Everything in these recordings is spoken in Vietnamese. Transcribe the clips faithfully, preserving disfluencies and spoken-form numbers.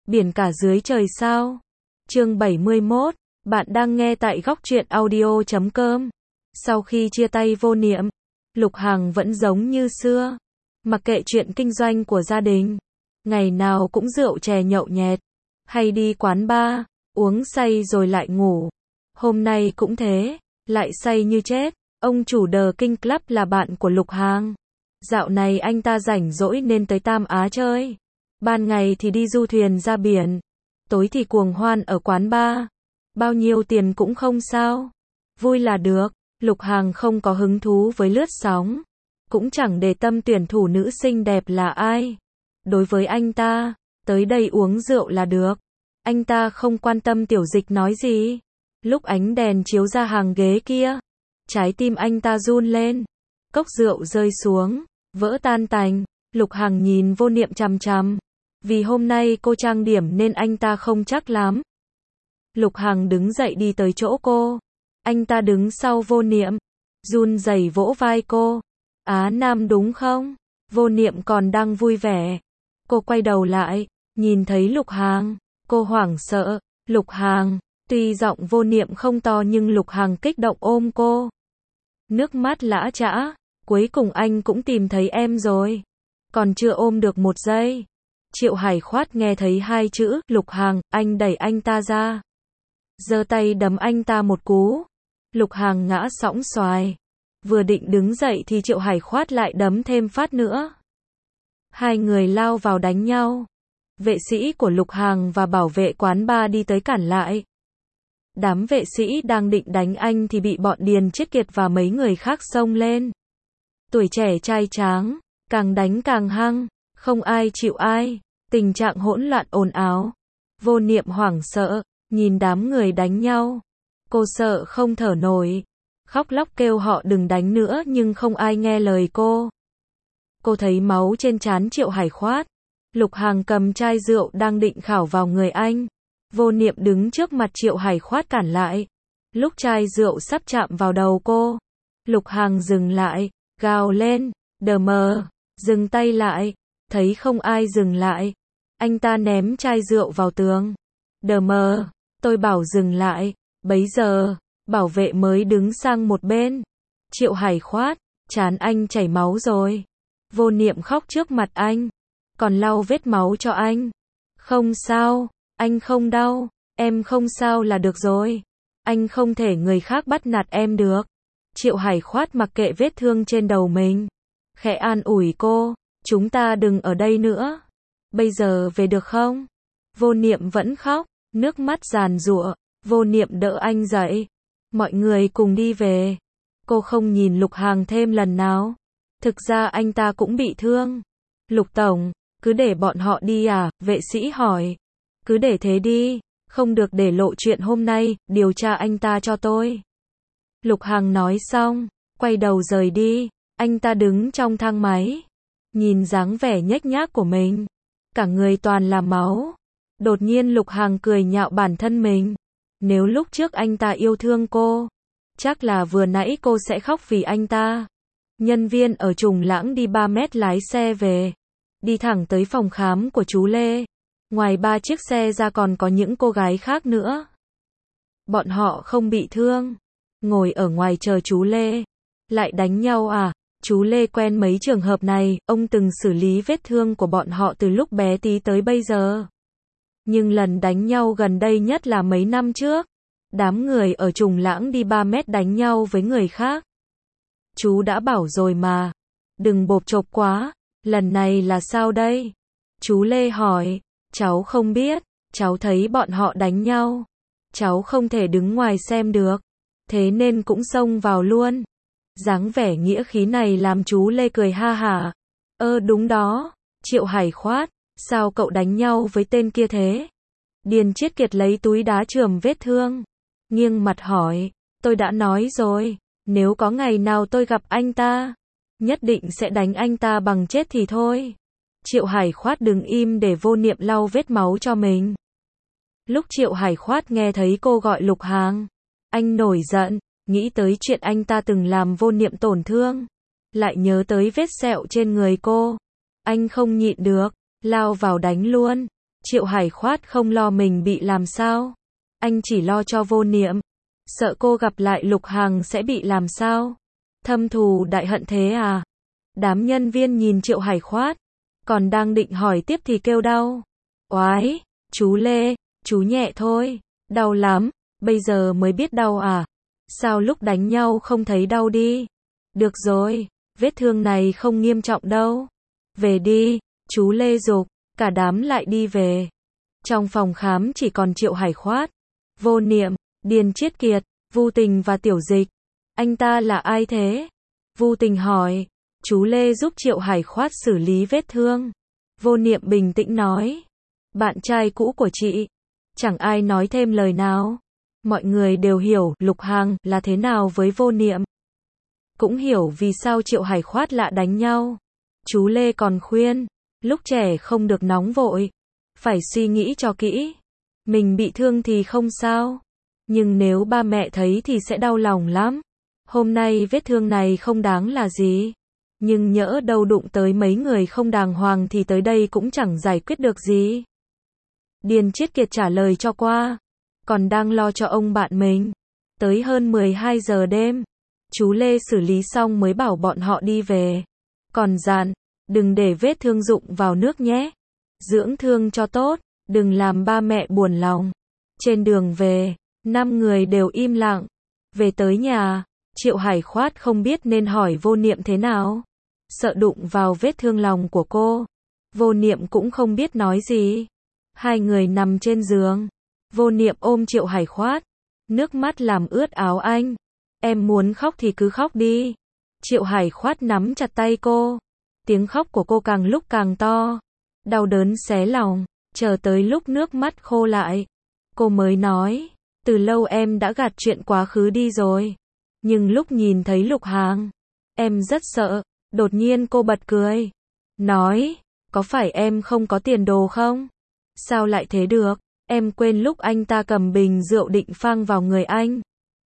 Biển cả dưới trời sao? Chương bảy mươi mốt, bạn đang nghe tại góc truyện audio chấm com. Sau khi chia tay Vô Niệm, Lục Hằng vẫn giống như xưa, mặc kệ chuyện kinh doanh của gia đình, ngày nào cũng rượu chè nhậu nhẹt, hay đi quán bar, uống say rồi lại ngủ. Hôm nay cũng thế, lại say như chết. Ông chủ The King Club là bạn của Lục Hằng. Dạo này anh ta rảnh rỗi nên tới Tam Á chơi. Ban ngày thì đi du thuyền ra biển, tối thì cuồng hoan ở quán bar. Bao nhiêu tiền cũng không sao, vui là được. Lục Hằng không có hứng thú với lướt sóng, cũng chẳng để tâm tuyển thủ nữ xinh đẹp là ai. Đối với anh ta, tới đây uống rượu là được. Anh ta không quan tâm Tiểu Dịch nói gì. Lúc ánh đèn chiếu ra hàng ghế kia, trái tim anh ta run lên. Cốc rượu rơi xuống, vỡ tan tành. Lục Hằng nhìn Vô Niệm chằm chằm. Vì hôm nay cô trang điểm nên anh ta không chắc lắm. Lục Hằng đứng dậy đi tới chỗ cô. Anh ta đứng sau Vô Niệm, run rẩy vỗ vai cô. Á Nam đúng không? Vô Niệm còn đang vui vẻ. Cô quay đầu lại, nhìn thấy Lục Hằng. Cô hoảng sợ. Lục Hằng, tuy giọng Vô Niệm không to nhưng Lục Hằng kích động ôm cô. Nước mắt lã chã. Cuối cùng anh cũng tìm thấy em rồi. Còn chưa ôm được một giây, Triệu Hải Khoát nghe thấy hai chữ Lục Hằng, anh đẩy anh ta ra, giơ tay đấm anh ta một cú. Lục Hằng ngã sõng xoài. Vừa định đứng dậy thì Triệu Hải Khoát lại đấm thêm phát nữa. Hai người lao vào đánh nhau. Vệ sĩ của Lục Hằng và bảo vệ quán bar đi tới cản lại. Đám vệ sĩ đang định đánh anh thì bị bọn Điền Chiết Kiệt và mấy người khác xông lên. Tuổi trẻ trai tráng, càng đánh càng hăng, không ai chịu ai, tình trạng hỗn loạn ồn ào. Vô Niệm hoảng sợ, nhìn đám người đánh nhau. Cô sợ không thở nổi, khóc lóc kêu họ đừng đánh nữa nhưng không ai nghe lời cô. Cô thấy máu trên trán Triệu Hải Khoát. Lục Hằng cầm chai rượu đang định khảo vào người anh. Vô Niệm đứng trước mặt Triệu Hải Khoát cản lại. Lúc chai rượu sắp chạm vào đầu cô, Lục Hằng dừng lại, gào lên, đờ mờ, dừng tay lại. Thấy không ai dừng lại, anh ta ném chai rượu vào tường. Đờ mờ, tôi bảo dừng lại. Bấy giờ, bảo vệ mới đứng sang một bên. Triệu Hải Khoát, trán anh chảy máu rồi. Vô Niệm khóc trước mặt anh, còn lau vết máu cho anh. Không sao, anh không đau, em không sao là được rồi. Anh không thể người khác bắt nạt em được. Triệu Hải Khoát mặc kệ vết thương trên đầu mình, khẽ an ủi cô, chúng ta đừng ở đây nữa. Bây giờ về được không? Vô Niệm vẫn khóc, nước mắt giàn giụa. Vô Niệm đỡ anh dậy. Mọi người cùng đi về. Cô không nhìn Lục Hằng thêm lần nào. Thực ra anh ta cũng bị thương. Lục Tổng, cứ để bọn họ đi à? Vệ sĩ hỏi. Cứ để thế đi, không được để lộ chuyện hôm nay, điều tra anh ta cho tôi. Lục Hằng nói xong, quay đầu rời đi. Anh ta đứng trong thang máy, nhìn dáng vẻ nhếch nhác của mình, cả người toàn là máu. Đột nhiên Lục Hằng cười nhạo bản thân mình. Nếu lúc trước anh ta yêu thương cô, chắc là vừa nãy cô sẽ khóc vì anh ta. Nhân viên ở Trùng Lãng đi ba mét lái xe về, đi thẳng tới phòng khám của chú Lê. Ngoài ba chiếc xe ra còn có những cô gái khác nữa. Bọn họ không bị thương, ngồi ở ngoài chờ chú Lê. Lại đánh nhau à? Chú Lê quen mấy trường hợp này, ông từng xử lý vết thương của bọn họ từ lúc bé tí tới bây giờ. Nhưng lần đánh nhau gần đây nhất là mấy năm trước. Đám người ở Trùng Lãng đi ba mét đánh nhau với người khác. Chú đã bảo rồi mà, đừng bộp chộp quá. Lần này là sao đây? Chú Lê hỏi. Cháu không biết, cháu thấy bọn họ đánh nhau. Cháu không thể đứng ngoài xem được, thế nên cũng xông vào luôn. Dáng vẻ nghĩa khí này làm chú Lê cười ha hả. Ơ đúng đó, Triệu Hải Khoát, sao cậu đánh nhau với tên kia thế? Điền Chiết Kiệt lấy túi đá chườm vết thương, nghiêng mặt hỏi. Tôi đã nói rồi, nếu có ngày nào tôi gặp anh ta, nhất định sẽ đánh anh ta bằng chết thì thôi. Triệu Hải Khoát đứng im để Vô Niệm lau vết máu cho mình. Lúc Triệu Hải Khoát nghe thấy cô gọi Lục Hằng, anh nổi giận, nghĩ tới chuyện anh ta từng làm Vô Niệm tổn thương, lại nhớ tới vết sẹo trên người cô. Anh không nhịn được, lao vào đánh luôn. Triệu Hải Khoát không lo mình bị làm sao. Anh chỉ lo cho Vô Niệm. Sợ cô gặp lại Lục Hằng sẽ bị làm sao. Thâm thù đại hận thế à? Đám nhân viên nhìn Triệu Hải Khoát. Còn đang định hỏi tiếp thì kêu đau. Oái, chú Lê, chú nhẹ thôi. Đau lắm, bây giờ mới biết đau à? Sao lúc đánh nhau không thấy đau đi? Được rồi, vết thương này không nghiêm trọng đâu. Về đi, chú Lê giục, cả đám lại đi về. Trong phòng khám chỉ còn Triệu Hải Khoát, Vô Niệm, Điền Chiết Kiệt, Vu Tình và Tiểu Dịch. Anh ta là ai thế? Vu Tình hỏi. Chú Lê giúp Triệu Hải Khoát xử lý vết thương. Vô Niệm bình tĩnh nói. Bạn trai cũ của chị. Chẳng ai nói thêm lời nào. Mọi người đều hiểu Lục Hằng là thế nào với Vô Niệm. Cũng hiểu vì sao Triệu Hải Khoát lạ đánh nhau. Chú Lê còn khuyên, lúc trẻ không được nóng vội, phải suy nghĩ cho kỹ. Mình bị thương thì không sao, nhưng nếu ba mẹ thấy thì sẽ đau lòng lắm. Hôm nay vết thương này không đáng là gì, nhưng nhỡ đâu đụng tới mấy người không đàng hoàng thì tới đây cũng chẳng giải quyết được gì. Điền Chiết Kiệt trả lời cho qua, còn đang lo cho ông bạn mình. Tới hơn mười hai giờ đêm, chú Lê xử lý xong mới bảo bọn họ đi về. Còn dặn, đừng để vết thương rụng vào nước nhé. Dưỡng thương cho tốt, đừng làm ba mẹ buồn lòng. Trên đường về, năm người đều im lặng. Về tới nhà, Triệu Hải Khoát không biết nên hỏi Vô Niệm thế nào. Sợ đụng vào vết thương lòng của cô. Vô Niệm cũng không biết nói gì. Hai người nằm trên giường. Vô Niệm ôm Triệu Hải Khoát. Nước mắt làm ướt áo anh. Em muốn khóc thì cứ khóc đi. Triệu Hải Khoát nắm chặt tay cô. Tiếng khóc của cô càng lúc càng to. Đau đớn xé lòng. Chờ tới lúc nước mắt khô lại, cô mới nói. Từ lâu em đã gạt chuyện quá khứ đi rồi. Nhưng lúc nhìn thấy Lục Hằng, em rất sợ. Đột nhiên cô bật cười. Nói, có phải em không có tiền đồ không? Sao lại thế được? Em quên lúc anh ta cầm bình rượu định phang vào người anh.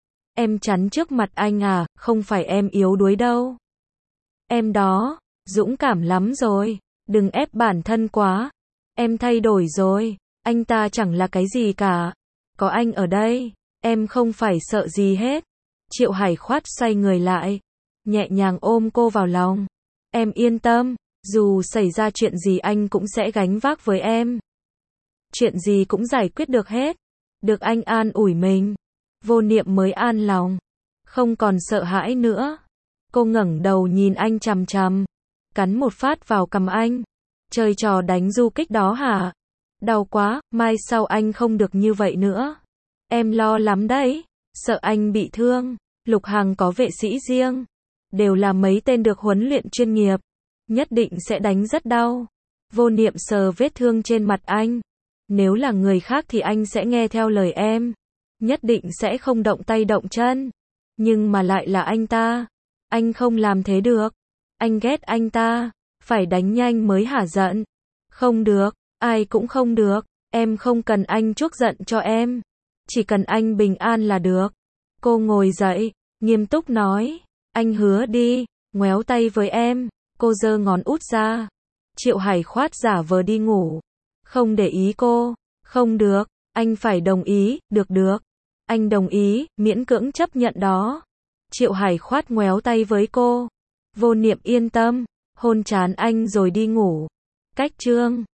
Em chắn trước mặt anh à, không phải em yếu đuối đâu. Em đó, dũng cảm lắm rồi, đừng ép bản thân quá. Em thay đổi rồi, anh ta chẳng là cái gì cả. Có anh ở đây, em không phải sợ gì hết. Triệu Hải Khoát xoay người lại, nhẹ nhàng ôm cô vào lòng. Em yên tâm, dù xảy ra chuyện gì anh cũng sẽ gánh vác với em. Chuyện gì cũng giải quyết được hết. Được anh an ủi mình, Vô Niệm mới an lòng, không còn sợ hãi nữa. Cô ngẩng đầu nhìn anh chằm chằm, cắn một phát vào cằm anh. Chơi trò đánh du kích đó hả? Đau quá, mai sau anh không được như vậy nữa. Em lo lắm đấy, sợ anh bị thương. Lục Hằng có vệ sĩ riêng, đều là mấy tên được huấn luyện chuyên nghiệp, nhất định sẽ đánh rất đau. Vô Niệm sờ vết thương trên mặt anh. Nếu là người khác thì anh sẽ nghe theo lời em, nhất định sẽ không động tay động chân. Nhưng mà lại là anh ta, anh không làm thế được. Anh ghét anh ta, phải đánh nhanh mới hả giận. Không được, ai cũng không được. Em không cần anh chuốc giận cho em, chỉ cần anh bình an là được. Cô ngồi dậy, nghiêm túc nói. Anh hứa đi, ngoéo tay với em. Cô giơ ngón út ra. Triệu Hải Khoát giả vờ đi ngủ, không để ý cô. Không được, anh phải đồng ý. Được được, anh đồng ý, miễn cưỡng chấp nhận đó. Triệu Hải Khoát ngoéo tay với cô. Vô Niệm yên tâm, hôn trán anh rồi đi ngủ. Cách chương